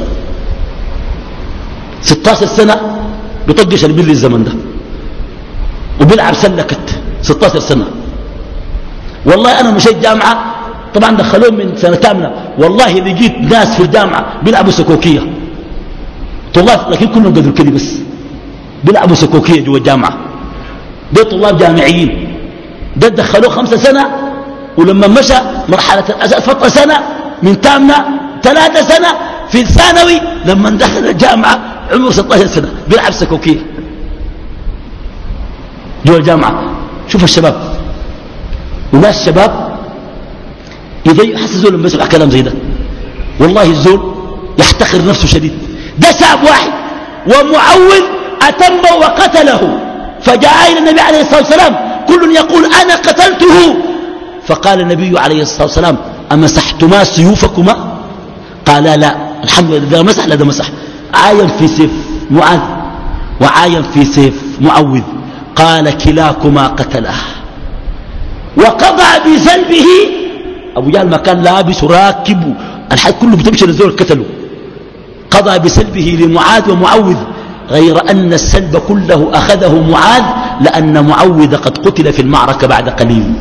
ستة عشر سنة بيطقش البر الزمن ده وبيلعب سلكت ستة عشر سنة. والله أنا مشيت جامعة طبعا دخلوهم من سنة كاملة، والله لقيت ناس في الجامعة بيلعبوا سكوكية طلاب، لكن كلهم قدروا كده بس بيلعبوا سكوكية جوا الجامعة. ده طلاب جامعيين، ده دخلوه خمسة سنة ولما مشى مرحلة فترة سنة من تامنة ثلاثة سنة في الثانوي، لما دخل الجامعة عمره ستة عشر سنة بيلعب سكوكية جوا الجامعة. شوف الشباب وناس شباب إذا يحس الزول لما يسمع كلام زي ده والله الزول يحتقر نفسه شديد. ده شاب واحد ومعوذ أتم وقتله، فجاء إلى النبي عليه الصلاة والسلام كل يقول أنا قتلته، فقال النبي عليه الصلاة والسلام أمسحتما سيوفكما؟ قال لا الحمد لله، ده مسح لا ده مسح. عاين في سيف معاذ وعاين في سيف معوذ، قال كلاكما قتله وقضى بسلبه. أبو جهل ما كان لابس وراكب الحد كله بتمشي للزول قتله، قضى بسلبه لمعاذ ومعوذ، غير أن السلب كله أخذه معاذ لأن معوذ قد قتل في المعركة بعد قليل.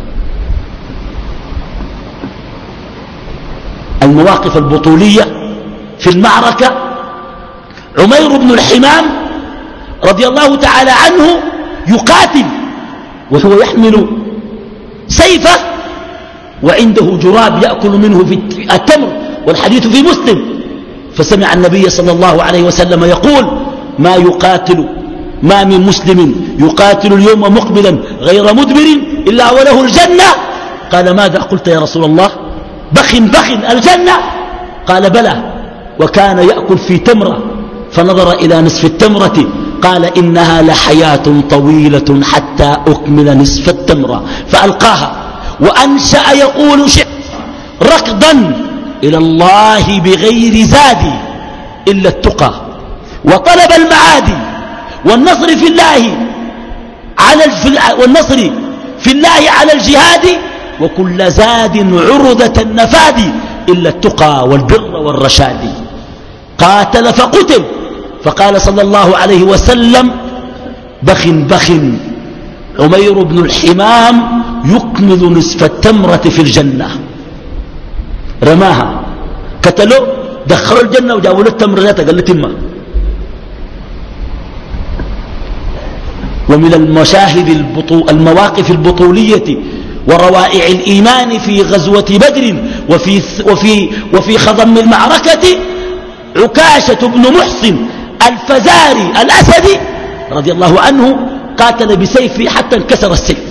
المواقف البطولية في المعركة، عمير بن الحمام رضي الله تعالى عنه يقاتل وهو يحمل سيفه وعنده جراب يأكل منه في التمر، والحديث في مسلم. فسمع النبي صلى الله عليه وسلم يقول ما يقاتل ما من مسلم يقاتل اليوم مقبلا غير مدبر إلا وله الجنة. قال ماذا قلت يا رسول الله؟ بخ بخ الجنة؟ قال بلى. وكان يأكل في تمرة فنظر إلى نصف التمرة قال إنها لحياة طويلة حتى أكمل نصف التمرة فألقاها وأنشأ يقول شعر ركضا إلى الله بغير زاد إلا التقى وطلب المعادي والنصر في الله على والنصر في الله على الجهاد وكل زاد عرضة النفاد إلا التقى والبر والرشاد. قاتل فقتل فقال صلى الله عليه وسلم بخ بخ عمير بن الحمام يكمل نصف التمرة في الجنة. رماها قتلوا دخلوا الجنة وجابوا له التمر ذاته قال له تمه. ومن المشاهد البطو المواقف البطولية وروائع الإيمان في غزوة بدر وفي, وفي, وفي خضم المعركة عكاشة بن محصن الفزاري الأسدي رضي الله عنه قاتل بسيفه حتى انكسر السيف.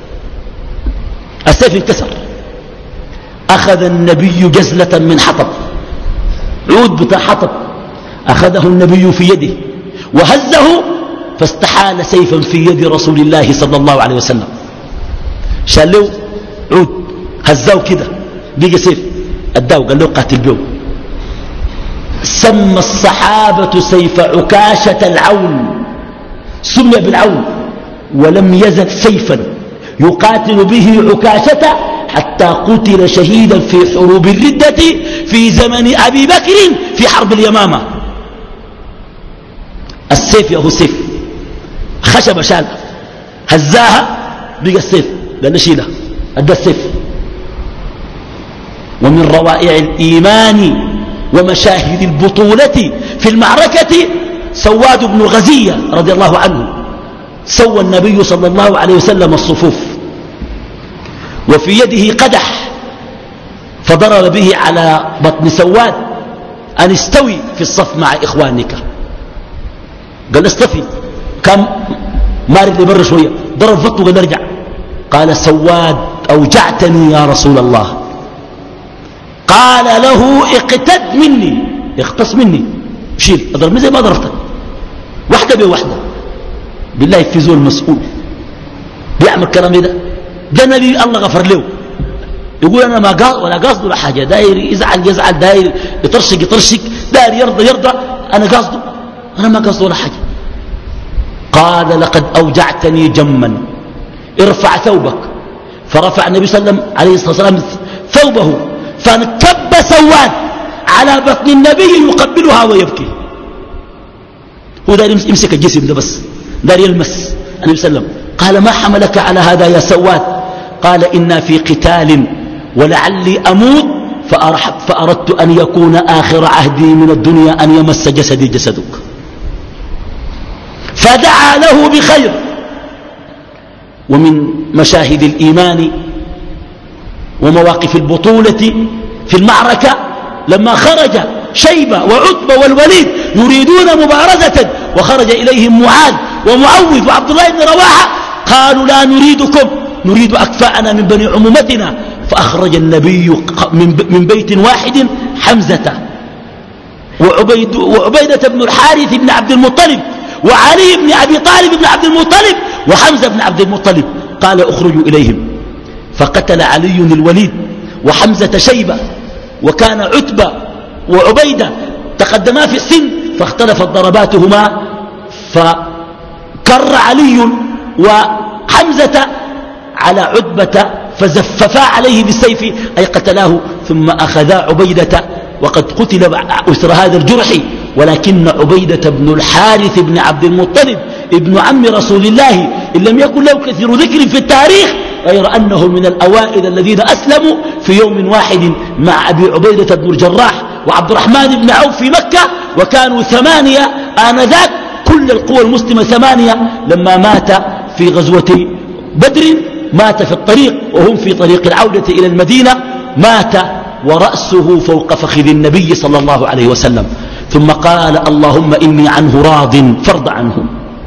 السيف انكسر. أخذ النبي جزلة من حطب عود بتاع حطب أخذه النبي في يده وهزه فاستحال سيفا في يد رسول الله صلى الله عليه وسلم. شال له عود هزاه كده بيجي سيف أداه قال له قاتل به. سمى الصحابة سيف عكاشة العون سمي بالعون ولم يزل سيفا يقاتل به عكاشة حتى قتل شهيدا في حروب الردة في زمن أبي بكر في حرب اليمامة. السيف يا هو السيف خشب شال هزاها بقى السيف لأنه شيلها أدى السيف. ومن روائع الإيمان ومشاهد البطولة في المعركة سواد بن غزية رضي الله عنه سوى النبي صلى الله عليه وسلم الصفوف وفي يده قدح فضرب به على بطن سواد أن استوي في الصف مع إخوانك. قال استفي كم مارد لبر شوية ضرب فطه قال ارجع. قال سواد أوجعتني يا رسول الله. قال له اقتد مني اختص مني شيل اضربني زي ما ضربتك واحدة بواحدة. بالله في زول مسؤول بيعمل كلام ده ده نبي الله غفر له يقول أنا ما قاصد ولا قاصد ولا حاجة داير يزعل يزعل داير يطرشق يطرشق داير يرضى يرضى أنا قاصده أنا ما قاصد ولا حاجة. قال لقد أوجعتني جما ارفع ثوبك. فرفع النبي صلى الله عليه وسلم ثوبه فانكب سواد على بطن النبي يقبلها ويبكي. هو دار يمسك الجسم ده بس دار يلمس النبي صلى الله عليه وسلم. قال ما حملك على هذا يا سواد؟ قال إنا في قتال ولعلي أموت فأردت أن يكون آخر عهدي من الدنيا أن يمس جسدي جسدك. فدعا له بخير. ومن مشاهد الإيمان ومواقف البطولة في المعركة لما خرج شيبة وعتبة والوليد يريدون مبارزة وخرج إليهم معاذ ومعوذ وعبد الله بن رواحة قالوا لا نريدكم نريد أكفاءنا من بني عمومتنا. فأخرج النبي من بيت واحد حمزة وعبيد وعبيدة بن الحارث بن عبد المطلب وعلي بن أبي طالب بن عبد المطلب وحمزة بن عبد المطلب. قال اخرجوا إليهم. فقتل علي الوليد وحمزة شيبة وكان عتبة وعبيدة تقدما في السن فاختلفت ضرباتهما فكر علي وحمزة على عتبة فزففا عليه بالسيف أي قتلاه ثم أخذا عبيدة وقد قتل أسر هذا الجرح. ولكن عبيدة بن الحارث بن عبد المطلب ابن عم رسول الله إن لم يكن له كثير ذكر في التاريخ غير أنه من الأوائل الذين أسلموا في يوم واحد مع أبي عبيدة بن الجراح وعبد الرحمن بن عوف في مكة وكانوا ثمانية آنذاك كل القوى المسلمة ثمانية. لما مات في غزوة بدر مات في الطريق وهم في طريق العودة إلى المدينة مات ورأسه فوق فخذ النبي صلى الله عليه وسلم. ثم قال اللهم إني عنه راض فارض عنه.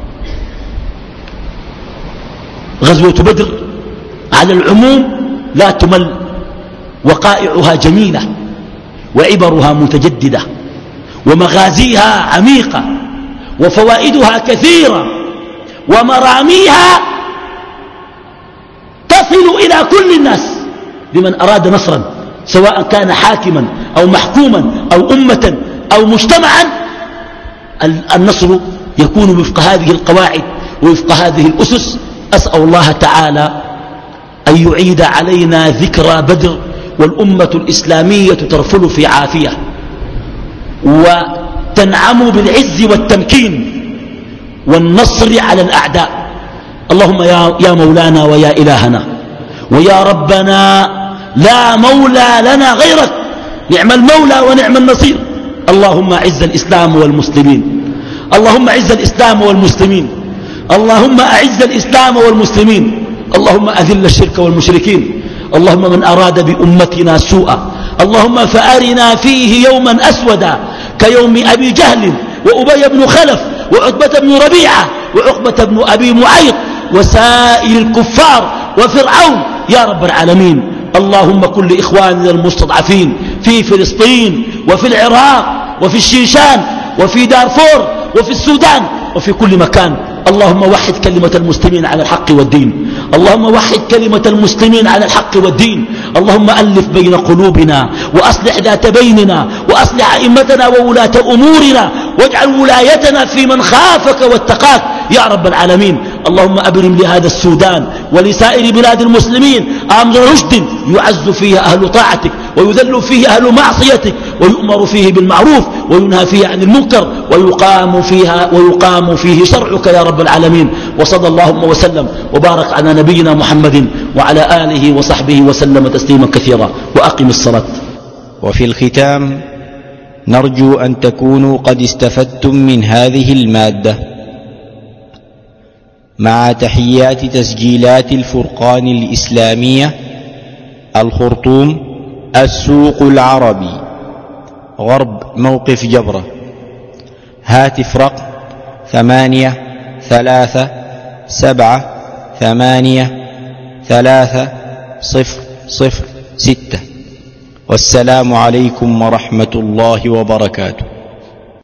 غزوة بدر على العموم لا تمل، وقائعها جميلة وعبرها متجددة ومغازيها عميقة وفوائدها كثيرة ومراميها تصل إلى كل الناس لمن أراد نصرا، سواء كان حاكما أو محكوما أو أمة أو مجتمعا. النصر يكون وفق هذه القواعد ووفق هذه الأسس. أسأل الله تعالى أن يعيد علينا ذكرى بدر والأمة الإسلامية ترفل في عافية وتنعم بالعز والتمكين والنصر على الأعداء. اللهم يا, يا مولانا ويا إلهنا ويا ربنا لا مولى لنا غيرك، نعم المولى ونعم النصير. اللهم أعز الإسلام والمسلمين، اللهم أعز الإسلام والمسلمين، اللهم أعز الإسلام والمسلمين، اللهم أذل الشرك والمشركين. اللهم من أراد بأمتنا سوءا اللهم فأرنا فيه يوما أسودا كيوم أبي جهل وأبي بن خلف وعتبة بن ربيعة وعقبة بن أبي معيط وسائر الكفار وفرعون يا رب العالمين. اللهم كن لإخواننا المستضعفين في فلسطين وفي العراق وفي الشيشان وفي دارفور وفي السودان وفي كل مكان. اللهم وحد كلمة المسلمين على الحق والدين، اللهم وحد كلمة المسلمين على الحق والدين. اللهم ألف بين قلوبنا وأصلح ذات بيننا وأصلح أئمتنا وولاة أمورنا واجعل ولايتنا في من خافك واتقاك يا رب العالمين. اللهم أبرم لهذا السودان ولسائر بلاد المسلمين أمر رشد يعز فيه أهل طاعتك ويذل فيه أهل معصيتك ويؤمر فيه بالمعروف وينهى فيه عن المنكر ويقام فيها ويقام فيه شرعك يا رب العالمين. وصلى اللهم وسلم وبارك على نبينا محمد وعلى آله وصحبه وسلم تسليما كثيرا. وأقم الصلاة. وفي الختام نرجو أن تكونوا قد استفدتم من هذه المادة، مع تحيات تسجيلات الفرقان الإسلامية، الخرطوم، السوق العربي، غرب موقف جبرة. هاتف رقم ثمانية ثلاثة سبعة ثمانية ثلاثة صفر صفر ستة. والسلام عليكم ورحمة الله وبركاته.